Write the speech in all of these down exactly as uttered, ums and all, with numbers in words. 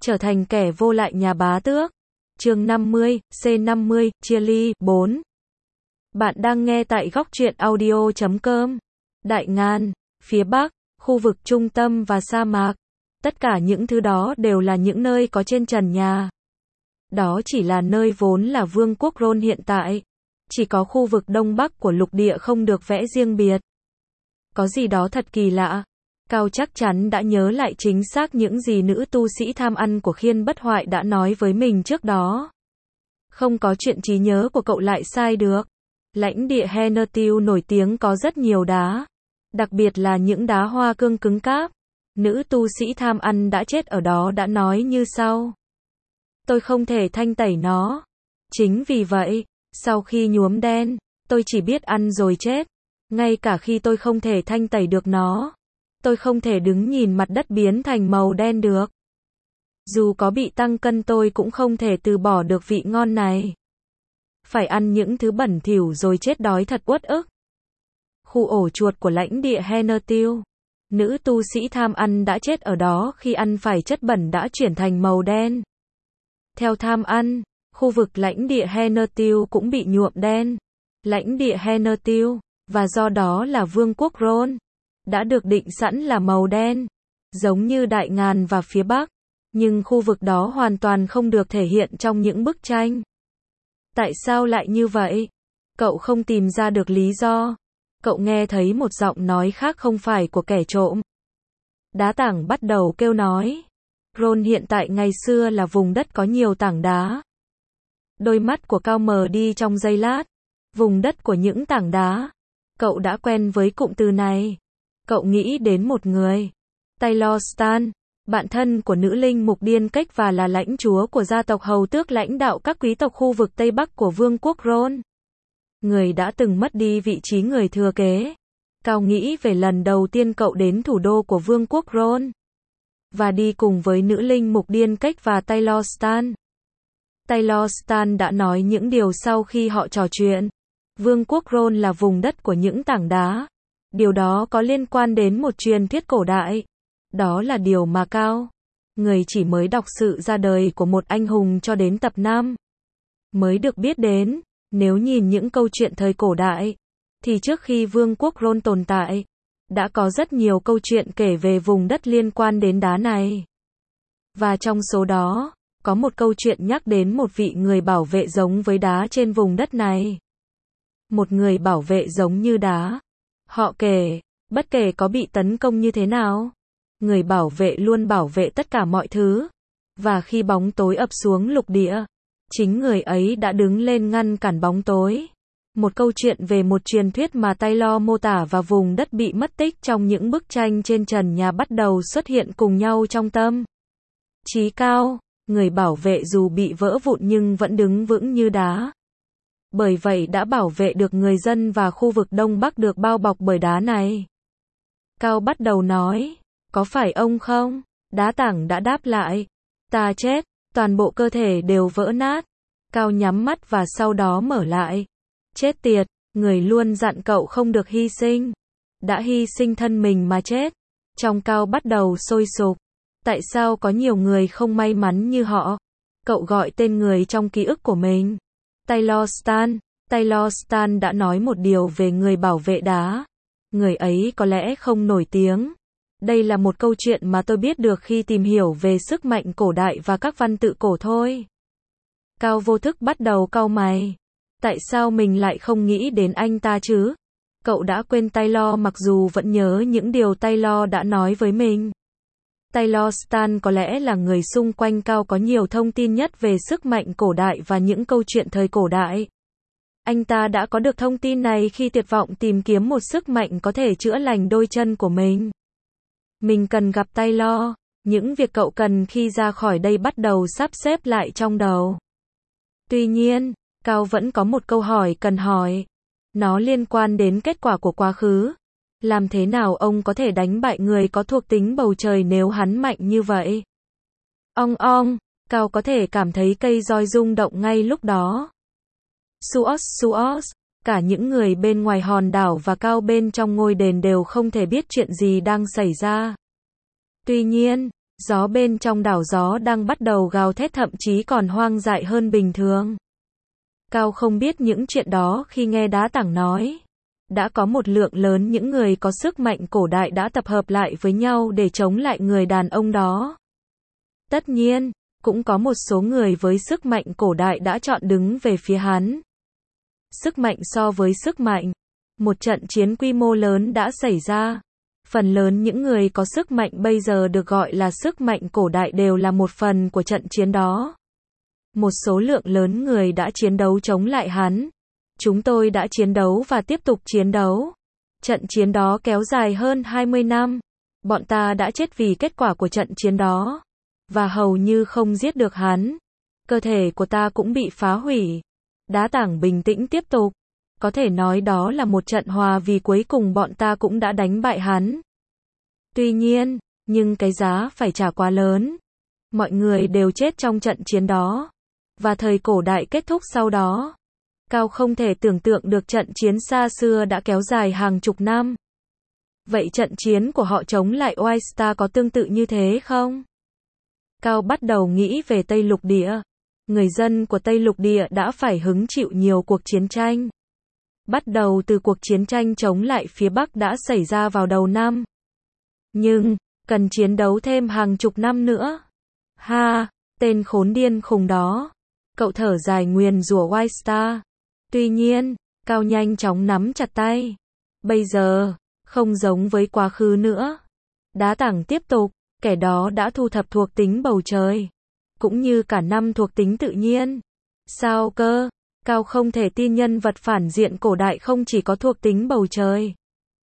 trở thành kẻ vô lại nhà bá tước. Chương năm mươi, C năm mươi, chia ly, bốn. Bạn đang nghe tại góc truyện audio chấm com. Đại Ngàn, phía Bắc, khu vực trung tâm và sa mạc. Tất cả những thứ đó đều là những nơi có trên trần nhà. Đó chỉ là nơi vốn là vương quốc Rôn hiện tại. Chỉ có khu vực đông bắc của lục địa không được vẽ riêng biệt. Có gì đó thật kỳ lạ. Cao chắc chắn đã nhớ lại chính xác những gì nữ tu sĩ tham ăn của Khiên Bất Hoại đã nói với mình trước đó. Không có chuyện trí nhớ của cậu lại sai được. Lãnh địa Henertil nổi tiếng có rất nhiều đá. Đặc biệt là những đá hoa cương cứng cáp. Nữ tu sĩ tham ăn đã chết ở đó đã nói như sau. Tôi không thể thanh tẩy nó. Chính vì vậy, sau khi nhuốm đen, tôi chỉ biết ăn rồi chết. Ngay cả khi tôi không thể thanh tẩy được nó, tôi không thể đứng nhìn mặt đất biến thành màu đen được. Dù có bị tăng cân tôi cũng không thể từ bỏ được vị ngon này. Phải ăn những thứ bẩn thỉu rồi chết đói thật uất ức. Khu ổ chuột của lãnh địa Henertil. Nữ tu sĩ tham ăn đã chết ở đó khi ăn phải chất bẩn đã chuyển thành màu đen. Theo tham ăn, khu vực lãnh địa Henertil cũng bị nhuộm đen. Lãnh địa Henertil, và do đó là vương quốc Rôn, đã được định sẵn là màu đen, giống như Đại Ngàn và phía Bắc. Nhưng khu vực đó hoàn toàn không được thể hiện trong những bức tranh. Tại sao lại như vậy? Cậu không tìm ra được lý do. Cậu nghe thấy một giọng nói khác không phải của kẻ trộm. Đá tảng bắt đầu kêu nói. Rôn hiện tại ngày xưa là vùng đất có nhiều tảng đá. Đôi mắt của Cao mờ đi trong giây lát. Vùng đất của những tảng đá. Cậu đã quen với cụm từ này. Cậu nghĩ đến một người. Taylor Stan, bạn thân của nữ linh mục điên cách và là lãnh chúa của gia tộc hầu tước lãnh đạo các quý tộc khu vực Tây Bắc của vương quốc Rôn. Người đã từng mất đi vị trí người thừa kế. Cao nghĩ về lần đầu tiên cậu đến thủ đô của vương quốc Rôn. Và đi cùng với nữ linh mục điên cách và Taylor Stan. Taylor Stan đã nói những điều sau khi họ trò chuyện. Vương quốc Rôn là vùng đất của những tảng đá. Điều đó có liên quan đến một truyền thuyết cổ đại. Đó là điều mà Cao, người chỉ mới đọc sự ra đời của một anh hùng cho đến tập năm, mới được biết đến. Nếu nhìn những câu chuyện thời cổ đại, thì trước khi vương quốc Rôn tồn tại, đã có rất nhiều câu chuyện kể về vùng đất liên quan đến đá này. Và trong số đó, có một câu chuyện nhắc đến một vị người bảo vệ giống với đá trên vùng đất này. Một người bảo vệ giống như đá. Họ kể, bất kể có bị tấn công như thế nào, người bảo vệ luôn bảo vệ tất cả mọi thứ. Và khi bóng tối ập xuống lục địa, chính người ấy đã đứng lên ngăn cản bóng tối. Một câu chuyện về một truyền thuyết mà Taylor mô tả và vùng đất bị mất tích trong những bức tranh trên trần nhà bắt đầu xuất hiện cùng nhau trong tâm trí Cao. Người bảo vệ dù bị vỡ vụn nhưng vẫn đứng vững như đá. Bởi vậy đã bảo vệ được người dân và khu vực Đông Bắc được bao bọc bởi đá này. Cao bắt đầu nói, có phải ông không? Đá tảng đã đáp lại, ta chết, toàn bộ cơ thể đều vỡ nát. Cao nhắm mắt và sau đó mở lại. Chết tiệt, người luôn dặn cậu không được hy sinh. Đã hy sinh thân mình mà chết. Trong Cao bắt đầu sôi sục. Tại sao có nhiều người không may mắn như họ? Cậu gọi tên người trong ký ức của mình. Taylor Stan. Taylor Stan đã nói một điều về người bảo vệ đá. Người ấy có lẽ không nổi tiếng. Đây là một câu chuyện mà tôi biết được khi tìm hiểu về sức mạnh cổ đại và các văn tự cổ thôi. Cao vô thức bắt đầu cau mày. Tại sao mình lại không nghĩ đến anh ta chứ? Cậu đã quên Taylor mặc dù vẫn nhớ những điều Taylor đã nói với mình. Taylor Stan có lẽ là người xung quanh Cao có nhiều thông tin nhất về sức mạnh cổ đại và những câu chuyện thời cổ đại. Anh ta đã có được thông tin này khi tuyệt vọng tìm kiếm một sức mạnh có thể chữa lành đôi chân của mình. Mình cần gặp Taylor. Những việc cậu cần khi ra khỏi đây bắt đầu sắp xếp lại trong đầu. Tuy nhiên, Cao vẫn có một câu hỏi cần hỏi. Nó liên quan đến kết quả của quá khứ. Làm thế nào ông có thể đánh bại người có thuộc tính bầu trời nếu hắn mạnh như vậy? Ong ong, Cao có thể cảm thấy cây roi rung động ngay lúc đó. Suos Suos, cả những người bên ngoài hòn đảo và Cao bên trong ngôi đền đều không thể biết chuyện gì đang xảy ra. Tuy nhiên, Gió bên trong đảo gió đang bắt đầu gào thét, thậm chí còn hoang dại hơn bình thường. Cao không biết những chuyện đó khi nghe Đá Tảng nói. Đã có một lượng lớn những người có sức mạnh cổ đại đã tập hợp lại với nhau để chống lại người đàn ông đó. Tất nhiên, cũng có một số người với sức mạnh cổ đại đã chọn đứng về phía hắn. Sức mạnh so với sức mạnh. Một trận chiến quy mô lớn đã xảy ra. Phần lớn những người có sức mạnh bây giờ được gọi là sức mạnh cổ đại đều là một phần của trận chiến đó. Một số lượng lớn người đã chiến đấu chống lại hắn. Chúng tôi đã chiến đấu và tiếp tục chiến đấu. Trận chiến đó kéo dài hơn hai mươi năm. Bọn ta đã chết vì kết quả của trận chiến đó. Và hầu như không giết được hắn. Cơ thể của ta cũng bị phá hủy. Đá Tảng bình tĩnh tiếp tục. Có thể nói đó là một trận hòa vì cuối cùng bọn ta cũng đã đánh bại hắn. Tuy nhiên, nhưng cái giá phải trả quá lớn. Mọi người đều chết trong trận chiến đó. Và thời cổ đại kết thúc sau đó. Cao không thể tưởng tượng được trận chiến xa xưa đã kéo dài hàng chục năm. Vậy trận chiến của họ chống lại White Star có tương tự như thế không? Cao bắt đầu nghĩ về Tây Lục Địa. Người dân của Tây Lục Địa đã phải hứng chịu nhiều cuộc chiến tranh. Bắt đầu từ cuộc chiến tranh chống lại phía Bắc đã xảy ra vào đầu năm. Nhưng, cần chiến đấu thêm hàng chục năm nữa. Ha, tên khốn điên khùng đó. Cậu thở dài nguyền rủa White Star. Tuy nhiên, Cao nhanh chóng nắm chặt tay. Bây giờ, không giống với quá khứ nữa. Đá Tảng tiếp tục, kẻ đó đã thu thập thuộc tính bầu trời. Cũng như cả năm thuộc tính tự nhiên. Sao cơ? Cao không thể tin nhân vật phản diện cổ đại không chỉ có thuộc tính bầu trời.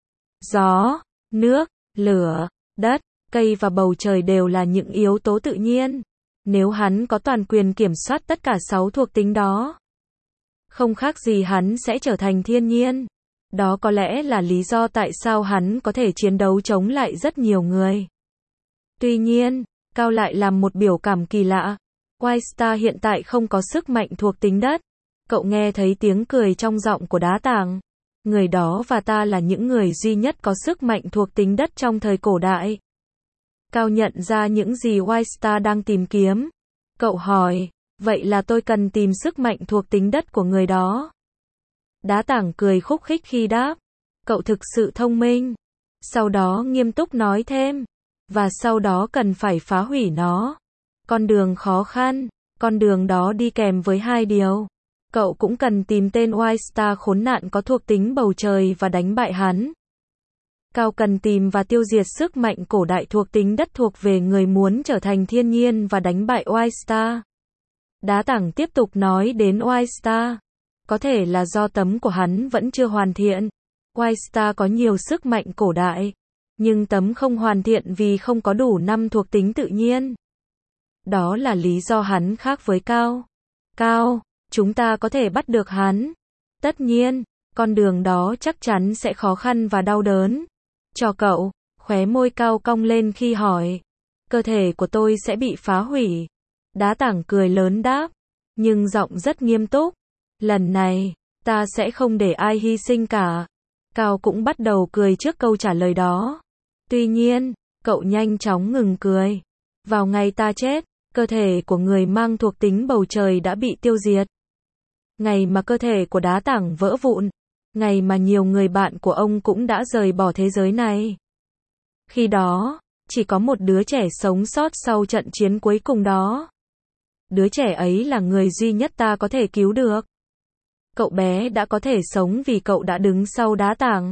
Gió, nước, lửa, đất, cây và bầu trời đều là những yếu tố tự nhiên. Nếu hắn có toàn quyền kiểm soát tất cả sáu thuộc tính đó, không khác gì hắn sẽ trở thành thiên nhiên. Đó có lẽ là lý do tại sao hắn có thể chiến đấu chống lại rất nhiều người. Tuy nhiên, Cao lại làm một biểu cảm kỳ lạ. White Star hiện tại không có sức mạnh thuộc tính đất. Cậu nghe thấy tiếng cười trong giọng của Đá Tảng. Người đó và ta là những người duy nhất có sức mạnh thuộc tính đất trong thời cổ đại. Cao nhận ra những gì White Star đang tìm kiếm. Cậu hỏi, vậy là tôi cần tìm sức mạnh thuộc tính đất của người đó. Đá Tảng cười khúc khích khi đáp. Cậu thực sự thông minh. Sau đó nghiêm túc nói thêm. Và sau đó cần phải phá hủy nó. Con đường khó khăn. Con đường đó đi kèm với hai điều. Cậu cũng cần tìm tên White Star khốn nạn có thuộc tính bầu trời và đánh bại hắn. Cao cần tìm và tiêu diệt sức mạnh cổ đại thuộc tính đất thuộc về người muốn trở thành thiên nhiên và đánh bại White Star. Đá Tảng tiếp tục nói đến White Star. Có thể là do tấm của hắn vẫn chưa hoàn thiện. White Star có nhiều sức mạnh cổ đại. Nhưng tấm không hoàn thiện vì không có đủ năm thuộc tính tự nhiên. Đó là lý do hắn khác với Cao. Cao, chúng ta có thể bắt được hắn. Tất nhiên, con đường đó chắc chắn sẽ khó khăn và đau đớn. Cho cậu, khóe môi Cao cong lên khi hỏi. Cơ thể của tôi sẽ bị phá hủy. Đá Tảng cười lớn đáp. Nhưng giọng rất nghiêm túc. Lần này, ta sẽ không để ai hy sinh cả. Cao cũng bắt đầu cười trước câu trả lời đó. Tuy nhiên, cậu nhanh chóng ngừng cười. Vào ngày ta chết, cơ thể của người mang thuộc tính bầu trời đã bị tiêu diệt. Ngày mà cơ thể của Đá Tảng vỡ vụn. Ngày mà nhiều người bạn của ông cũng đã rời bỏ thế giới này. Khi đó, chỉ có một đứa trẻ sống sót sau trận chiến cuối cùng đó. Đứa trẻ ấy là người duy nhất ta có thể cứu được. Cậu bé đã có thể sống vì cậu đã đứng sau Đá Tảng.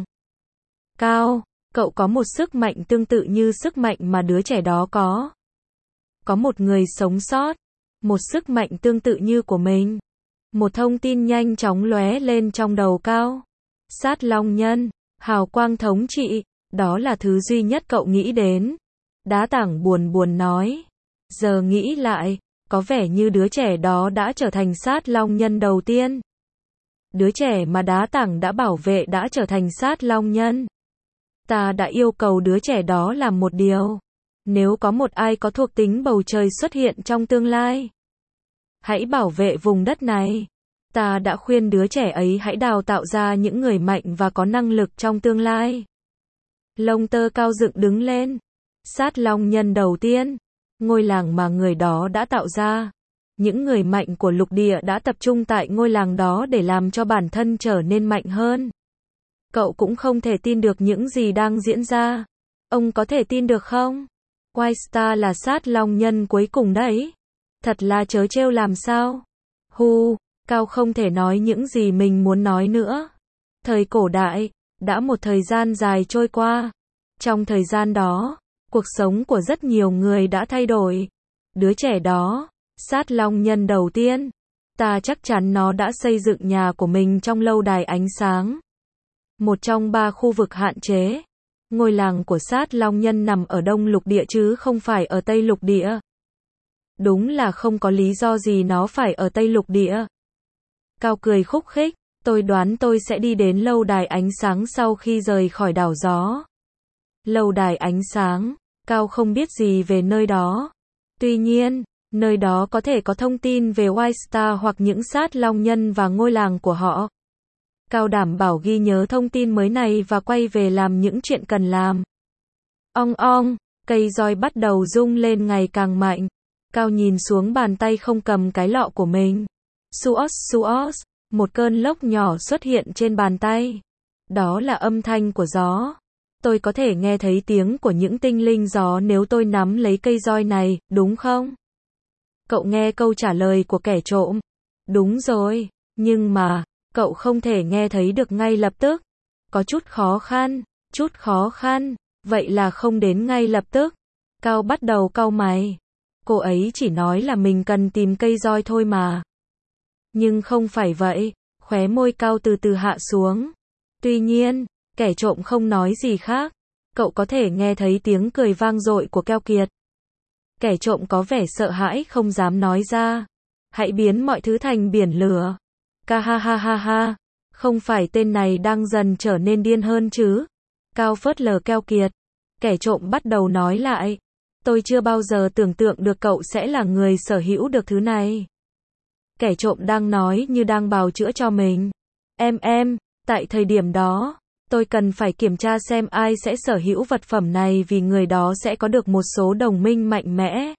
Cao, cậu có một sức mạnh tương tự như sức mạnh mà đứa trẻ đó có. Có một người sống sót. Một sức mạnh tương tự như của mình. Một thông tin nhanh chóng lóe lên trong đầu Cao. Sát Long Nhân, hào quang thống trị, đó là thứ duy nhất cậu nghĩ đến. Đá Tảng buồn buồn nói. Giờ nghĩ lại, có vẻ như đứa trẻ đó đã trở thành Sát Long Nhân đầu tiên. Đứa trẻ mà Đá Tảng đã bảo vệ đã trở thành Sát Long Nhân. Ta đã yêu cầu đứa trẻ đó làm một điều. Nếu có một ai có thuộc tính bầu trời xuất hiện trong tương lai, hãy bảo vệ vùng đất này. Ta đã khuyên đứa trẻ ấy hãy đào tạo ra những người mạnh và có năng lực trong tương lai. Lông tơ Cao dựng đứng lên. Sát Long Nhân đầu tiên, ngôi làng mà người đó đã tạo ra. Những người mạnh của lục địa đã tập trung tại ngôi làng đó để làm cho bản thân trở nên mạnh hơn. Cậu cũng không thể tin được những gì đang diễn ra. Ông có thể tin được không? White Star là sát long nhân cuối cùng đấy. Thật là trớ trêu làm sao? Hu, Cao không thể nói những gì mình muốn nói nữa. Thời cổ đại, đã một thời gian dài trôi qua. Trong thời gian đó, cuộc sống của rất nhiều người đã thay đổi. Đứa trẻ đó, sát long nhân đầu tiên, ta chắc chắn nó đã xây dựng nhà của mình trong lâu đài ánh sáng. Một trong ba khu vực hạn chế. Ngôi làng của sát long nhân nằm ở đông lục địa chứ không phải ở tây lục địa. Đúng là không có lý do gì nó phải ở tây lục địa. Cao cười khúc khích, tôi đoán tôi sẽ đi đến lâu đài ánh sáng sau khi rời khỏi đảo gió. Lâu đài ánh sáng, Cao không biết gì về nơi đó. Tuy nhiên, nơi đó có thể có thông tin về White Star hoặc những sát long nhân và ngôi làng của họ. Cao đảm bảo ghi nhớ thông tin mới này và quay về làm những chuyện cần làm. Ong ong, cây roi bắt đầu rung lên ngày càng mạnh. Cao nhìn xuống bàn tay không cầm cái lọ của mình. Suos suos, một cơn lốc nhỏ xuất hiện trên bàn tay. Đó là âm thanh của gió. Tôi có thể nghe thấy tiếng của những tinh linh gió nếu tôi nắm lấy cây roi này, đúng không? Cậu nghe câu trả lời của kẻ trộm. Đúng rồi, nhưng mà, cậu không thể nghe thấy được ngay lập tức. Có chút khó khăn, chút khó khăn, vậy là không đến ngay lập tức. Cao bắt đầu cau mày. Cô ấy chỉ nói là mình cần tìm cây roi thôi mà. Nhưng không phải vậy, khóe môi Cao từ từ hạ xuống. Tuy nhiên, kẻ trộm không nói gì khác. Cậu có thể nghe thấy tiếng cười vang dội của Keo Kiệt. Kẻ trộm có vẻ sợ hãi không dám nói ra. Hãy biến mọi thứ thành biển lửa. Ca ha ha ha ha. Không phải tên này đang dần trở nên điên hơn chứ? Cao phớt lờ Keo Kiệt. Kẻ trộm bắt đầu nói lại. Tôi chưa bao giờ tưởng tượng được cậu sẽ là người sở hữu được thứ này. Kẻ trộm đang nói như đang bào chữa cho mình. Em em, tại thời điểm đó, tôi cần phải kiểm tra xem ai sẽ sở hữu vật phẩm này vì người đó sẽ có được một số đồng minh mạnh mẽ.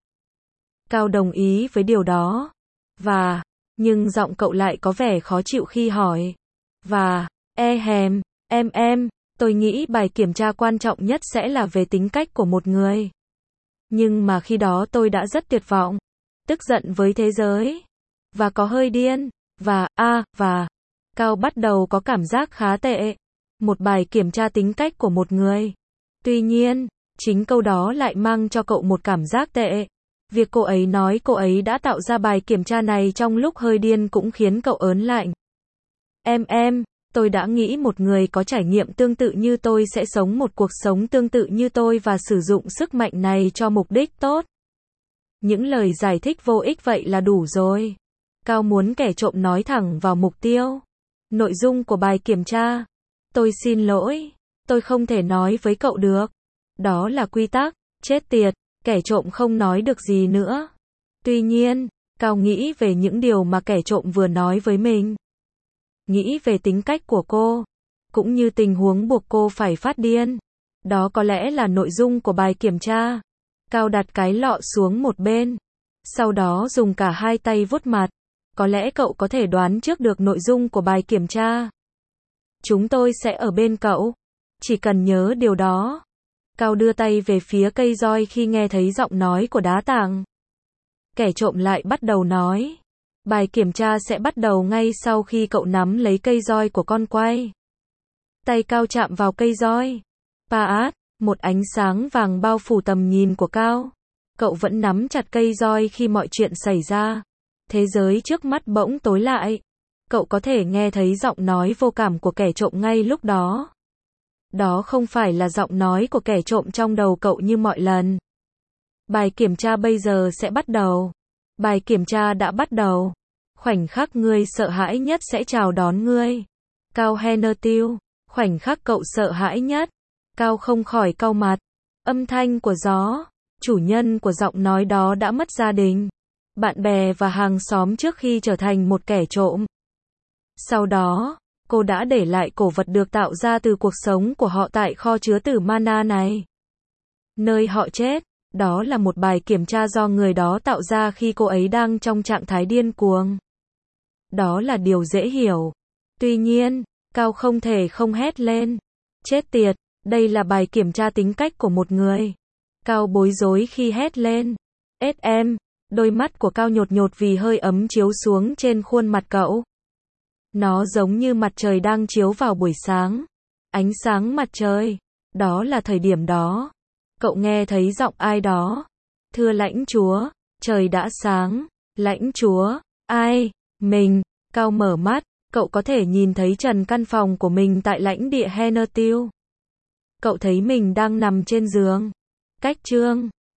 Cao đồng ý với điều đó. Và, nhưng giọng cậu lại có vẻ khó chịu khi hỏi. Và, e hèm, em em, tôi nghĩ bài kiểm tra quan trọng nhất sẽ là về tính cách của một người. Nhưng mà khi đó tôi đã rất tuyệt vọng, tức giận với thế giới, và có hơi điên, và, a, à, và, Cao bắt đầu có cảm giác khá tệ. Một bài kiểm tra tính cách của một người. Tuy nhiên, chính câu đó lại mang cho cậu một cảm giác tệ. Việc cô ấy nói cô ấy đã tạo ra bài kiểm tra này trong lúc hơi điên cũng khiến cậu ớn lạnh. Em em, tôi đã nghĩ một người có trải nghiệm tương tự như tôi sẽ sống một cuộc sống tương tự như tôi và sử dụng sức mạnh này cho mục đích tốt. Những lời giải thích vô ích vậy là đủ rồi. Cao muốn kẻ trộm nói thẳng vào mục tiêu. Nội dung của bài kiểm tra. Tôi xin lỗi, tôi không thể nói với cậu được. Đó là quy tắc, chết tiệt, kẻ trộm không nói được gì nữa. Tuy nhiên, Cao nghĩ về những điều mà kẻ trộm vừa nói với mình. Nghĩ về tính cách của cô, cũng như tình huống buộc cô phải phát điên. Đó có lẽ là nội dung của bài kiểm tra. Cao đặt cái lọ xuống một bên. Sau đó dùng cả hai tay vuốt mặt. Có lẽ cậu có thể đoán trước được nội dung của bài kiểm tra. Chúng tôi sẽ ở bên cậu. Chỉ cần nhớ điều đó. Cao đưa tay về phía cây roi khi nghe thấy giọng nói của đá tảng. Kẻ trộm lại bắt đầu nói. Bài kiểm tra sẽ bắt đầu ngay sau khi cậu nắm lấy cây roi của con quay. Tay Cao chạm vào cây roi. Paat, một ánh sáng vàng bao phủ tầm nhìn của Cao. Cậu vẫn nắm chặt cây roi khi mọi chuyện xảy ra. Thế giới trước mắt bỗng tối lại. Cậu có thể nghe thấy giọng nói vô cảm của kẻ trộm ngay lúc đó. Đó không phải là giọng nói của kẻ trộm trong đầu cậu như mọi lần. Bài kiểm tra bây giờ sẽ bắt đầu. Bài kiểm tra đã bắt đầu. Khoảnh khắc ngươi sợ hãi nhất sẽ chào đón ngươi. Cao Hennertil. Khoảnh khắc cậu sợ hãi nhất. Cao không khỏi cau mặt. Âm thanh của gió. Chủ nhân của giọng nói đó đã mất gia đình, bạn bè và hàng xóm trước khi trở thành một kẻ trộm. Sau đó, cô đã để lại cổ vật được tạo ra từ cuộc sống của họ tại kho chứa tử mana này. Nơi họ chết. Đó là một bài kiểm tra do người đó tạo ra khi cô ấy đang trong trạng thái điên cuồng. Đó là điều dễ hiểu. Tuy nhiên, Cao không thể không hét lên. Chết tiệt, đây là bài kiểm tra tính cách của một người. Cao bối rối khi hét lên. ét em, đôi mắt của Cao nhột nhột vì hơi ấm chiếu xuống trên khuôn mặt cậu. Nó giống như mặt trời đang chiếu vào buổi sáng. Ánh sáng mặt trời. Đó là thời điểm đó. Cậu nghe thấy giọng ai đó. Thưa lãnh chúa, trời đã sáng. Lãnh chúa, ai? Mình. Cao mở mắt, cậu có thể nhìn thấy trần căn phòng của mình tại lãnh địa Henertil. Cậu thấy mình đang nằm trên giường. Cách chương